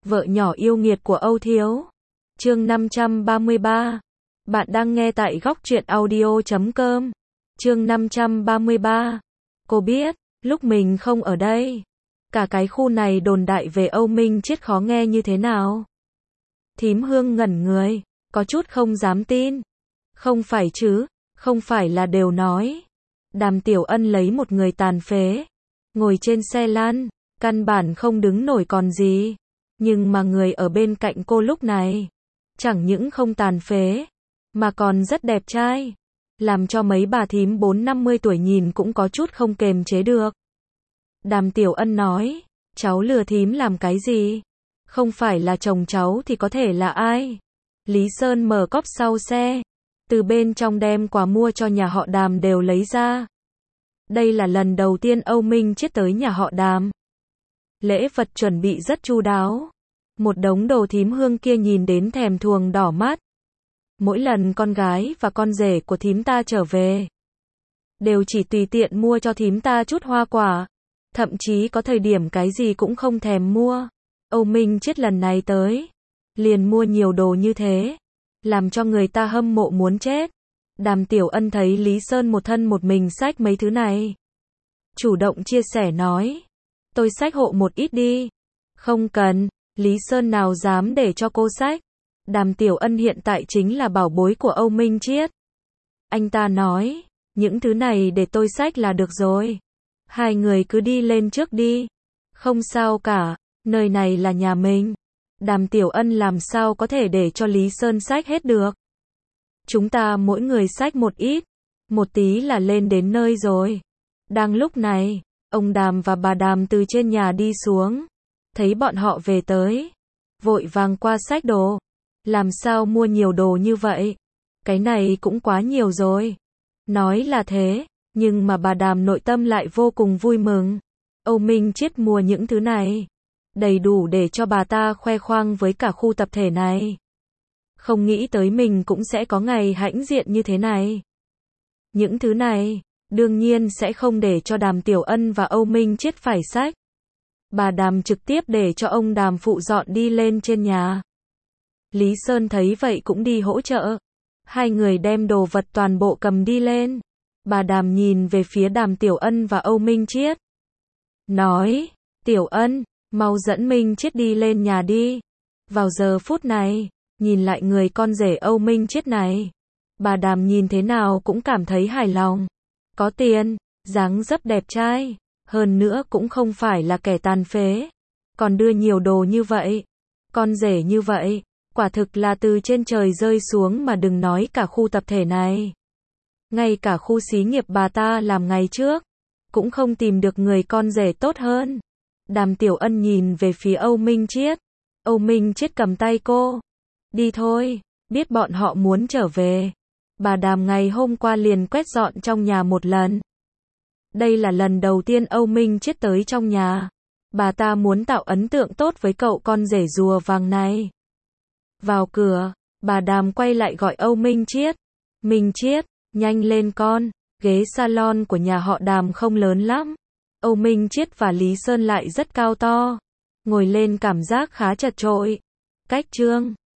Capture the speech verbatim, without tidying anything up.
Vợ nhỏ yêu nghiệt của Âu Thiếu. Chương năm trăm ba mươi ba. Bạn đang nghe tại góc truyện audio chấm com. Chương năm trăm ba mươi ba. Cô biết, lúc mình không ở đây, cả cái khu này đồn đại về Âu Minh Chiết khó nghe như thế nào. Thím Hương ngẩn người, có chút không dám tin. Không phải chứ, không phải là đều nói Đàm Tiểu Ân lấy một người tàn phế, ngồi trên xe lăn, căn bản không đứng nổi còn gì. Nhưng mà người ở bên cạnh cô lúc này, chẳng những không tàn phế, mà còn rất đẹp trai, làm cho mấy bà thím bốn năm mươi tuổi nhìn cũng có chút không kềm chế được. Đàm Tiểu Ân nói, cháu lừa thím làm cái gì? Không phải là chồng cháu thì có thể là ai? Lý Sơn mở cốp sau xe, từ bên trong đem quà mua cho nhà họ Đàm đều lấy ra. Đây là lần đầu tiên Âu Minh Chiết tới nhà họ Đàm. Lễ vật chuẩn bị rất chu đáo. Một đống đồ thím Hương kia nhìn đến thèm thuồng đỏ mắt. Mỗi lần con gái và con rể của thím ta trở về, đều chỉ tùy tiện mua cho thím ta chút hoa quả. Thậm chí có thời điểm cái gì cũng không thèm mua. Âu Minh Chiết lần này tới, liền mua nhiều đồ như thế, làm cho người ta hâm mộ muốn chết. Đàm Tiểu Ân thấy Lý Sơn một thân một mình xách mấy thứ này, chủ động chia sẻ nói, tôi xách hộ một ít đi. Không cần, Lý Sơn nào dám để cho cô xách. Đàm Tiểu Ân hiện tại chính là bảo bối của Âu Minh Chiết. Anh ta nói, những thứ này để tôi xách là được rồi. Hai người cứ đi lên trước đi. Không sao cả, nơi này là nhà mình. Đàm Tiểu Ân làm sao có thể để cho Lý Sơn xách hết được. Chúng ta mỗi người xách một ít, một tí là lên đến nơi rồi. Đang lúc này, ông Đàm và bà Đàm từ trên nhà đi xuống, thấy bọn họ về tới, vội vàng qua xách đồ. Làm sao mua nhiều đồ như vậy? Cái này cũng quá nhiều rồi. Nói là thế, nhưng mà bà Đàm nội tâm lại vô cùng vui mừng. Âu Minh Chiết mua những thứ này, đầy đủ để cho bà ta khoe khoang với cả khu tập thể này. Không nghĩ tới mình cũng sẽ có ngày hãnh diện như thế này. Những thứ này, đương nhiên sẽ không để cho Đàm Tiểu Ân và Âu Minh Chiết phải xách. Bà Đàm trực tiếp để cho ông Đàm phụ dọn đi lên trên nhà. Lý Sơn thấy vậy cũng đi hỗ trợ. Hai người đem đồ vật toàn bộ cầm đi lên. Bà Đàm nhìn về phía Đàm Tiểu Ân và Âu Minh Chiết, nói, Tiểu Ân, mau dẫn Minh Chiết đi lên nhà đi. Vào giờ phút này, nhìn lại người con rể Âu Minh Chiết này, bà Đàm nhìn thế nào cũng cảm thấy hài lòng. Có tiền, dáng dấp đẹp trai, hơn nữa cũng không phải là kẻ tàn phế, còn đưa nhiều đồ như vậy, con rể như vậy, quả thực là từ trên trời rơi xuống mà đừng nói cả khu tập thể này. Ngay cả khu xí nghiệp bà ta làm ngày trước, cũng không tìm được người con rể tốt hơn. Đàm Tiểu Ân nhìn về phía Âu Minh Chiết. Âu Minh Chiết cầm tay cô. Đi thôi, biết bọn họ muốn trở về. Bà Đàm ngày hôm qua liền quét dọn trong nhà một lần. Đây là lần đầu tiên Âu Minh Chiết tới trong nhà. Bà ta muốn tạo ấn tượng tốt với cậu con rể rùa vàng này. Vào cửa, bà Đàm quay lại gọi Âu Minh Chiết. Minh Chiết, nhanh lên con, ghế salon của nhà họ Đàm không lớn lắm. Âu Minh Chiết và Lý Sơn lại rất cao to, ngồi lên cảm giác khá chật chội. Cách chương